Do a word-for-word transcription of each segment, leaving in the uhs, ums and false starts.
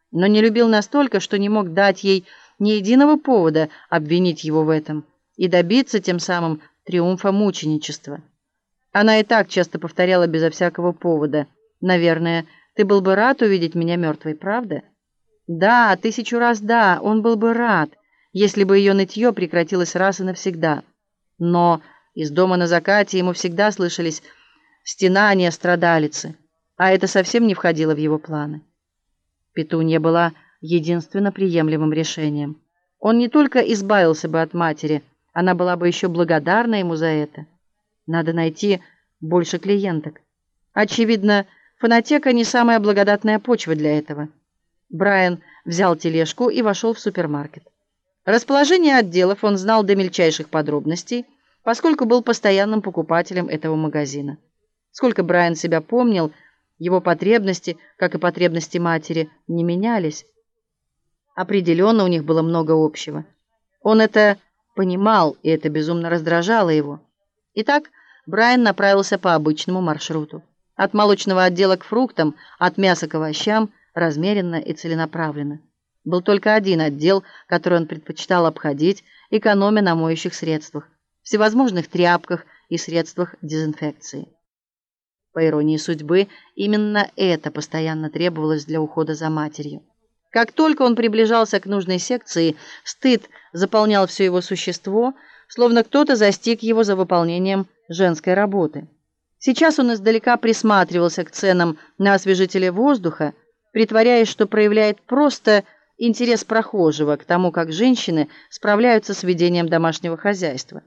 но не любил настолько, что не мог дать ей ни единого повода обвинить его в этом и добиться тем самым триумфа мученичества. Она и так часто повторяла безо всякого повода: «Наверное, ты был бы рад увидеть меня мертвой, правда?» Да, тысячу раз да, он был бы рад, если бы ее нытье прекратилось раз и навсегда. Но из дома на закате ему всегда слышались стенания страдалицы, а это совсем не входило в его планы. Петунья была единственно приемлемым решением. Он не только избавился бы от матери, она была бы еще благодарна ему за это. Надо найти больше клиенток. Очевидно, фонотека не самая благодатная почва для этого. Брайан взял тележку и вошел в супермаркет. Расположение отделов он знал до мельчайших подробностей, поскольку был постоянным покупателем этого магазина. Сколько Брайан себя помнил, его потребности, как и потребности матери, не менялись. Определенно у них было много общего. Он это понимал, и это безумно раздражало его. Итак, Брайан направился по обычному маршруту. От молочного отдела к фруктам, от мяса к овощам, размеренно и целенаправленно. Был только один отдел, который он предпочитал обходить, экономя на моющих средствах, всевозможных тряпках и средствах дезинфекции. По иронии судьбы, именно это постоянно требовалось для ухода за матерью. Как только он приближался к нужной секции, стыд заполнял все его существо, словно кто-то застиг его за выполнением женской работы. Сейчас он издалека присматривался к ценам на освежители воздуха, притворяясь, что проявляет просто интерес прохожего к тому, как женщины справляются с ведением домашнего хозяйства.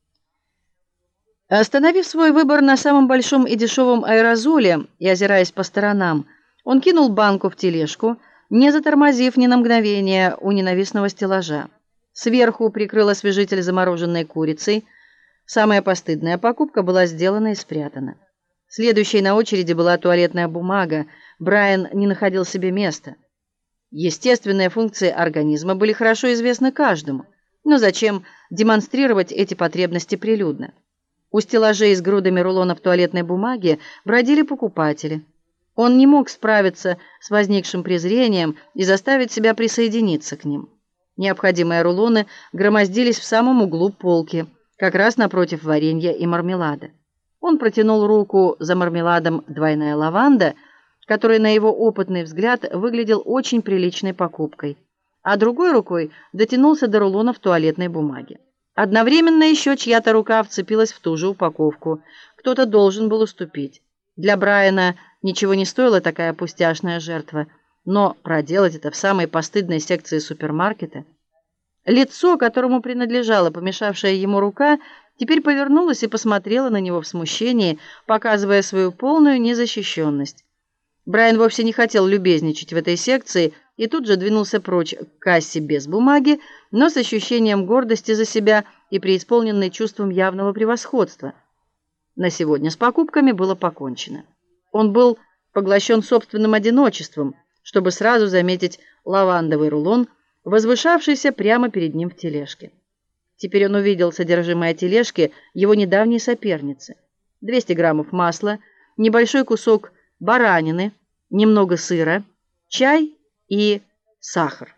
Остановив свой выбор на самом большом и дешевом аэрозоле и озираясь по сторонам, он кинул банку в тележку, не затормозив ни на мгновение у ненавистного стеллажа. Сверху прикрыл освежитель замороженной курицей. Самая постыдная покупка была сделана и спрятана. Следующей на очереди была туалетная бумага. Брайан не находил себе места. Естественные функции организма были хорошо известны каждому, но зачем демонстрировать эти потребности прилюдно? У стеллажей с грудами рулонов туалетной бумаги бродили покупатели. Он не мог справиться с возникшим презрением и заставить себя присоединиться к ним. Необходимые рулоны громоздились в самом углу полки, как раз напротив варенья и мармелада. Он протянул руку за мармеладом «Двойная лаванда», который на его опытный взгляд выглядел очень приличной покупкой, а другой рукой дотянулся до рулонов туалетной бумаги. Одновременно еще чья-то рука вцепилась в ту же упаковку. Кто-то должен был уступить. Для Брайана ничего не стоила такая пустяшная жертва, но проделать это в самой постыдной секции супермаркета. Лицо, которому принадлежала помешавшая ему рука, теперь повернулось и посмотрело на него в смущении, показывая свою полную незащищенность. Брайан вовсе не хотел любезничать в этой секции и тут же двинулся прочь к кассе без бумаги, но с ощущением гордости за себя и преисполненной чувством явного превосходства. На сегодня с покупками было покончено. Он был поглощен собственным одиночеством, чтобы сразу заметить лавандовый рулон, возвышавшийся прямо перед ним в тележке. Теперь он увидел содержимое тележки его недавней соперницы. двести граммов масла, небольшой кусок баранины, немного сыра, чай и сахар.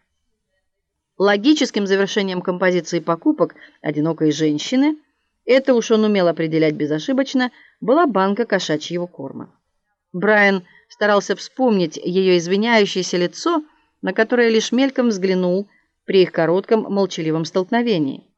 Логическим завершением композиции покупок одинокой женщины, это уж он умел определять безошибочно, была банка кошачьего корма. Брайан старался вспомнить ее извиняющееся лицо, на которое лишь мельком взглянул при их коротком молчаливом столкновении.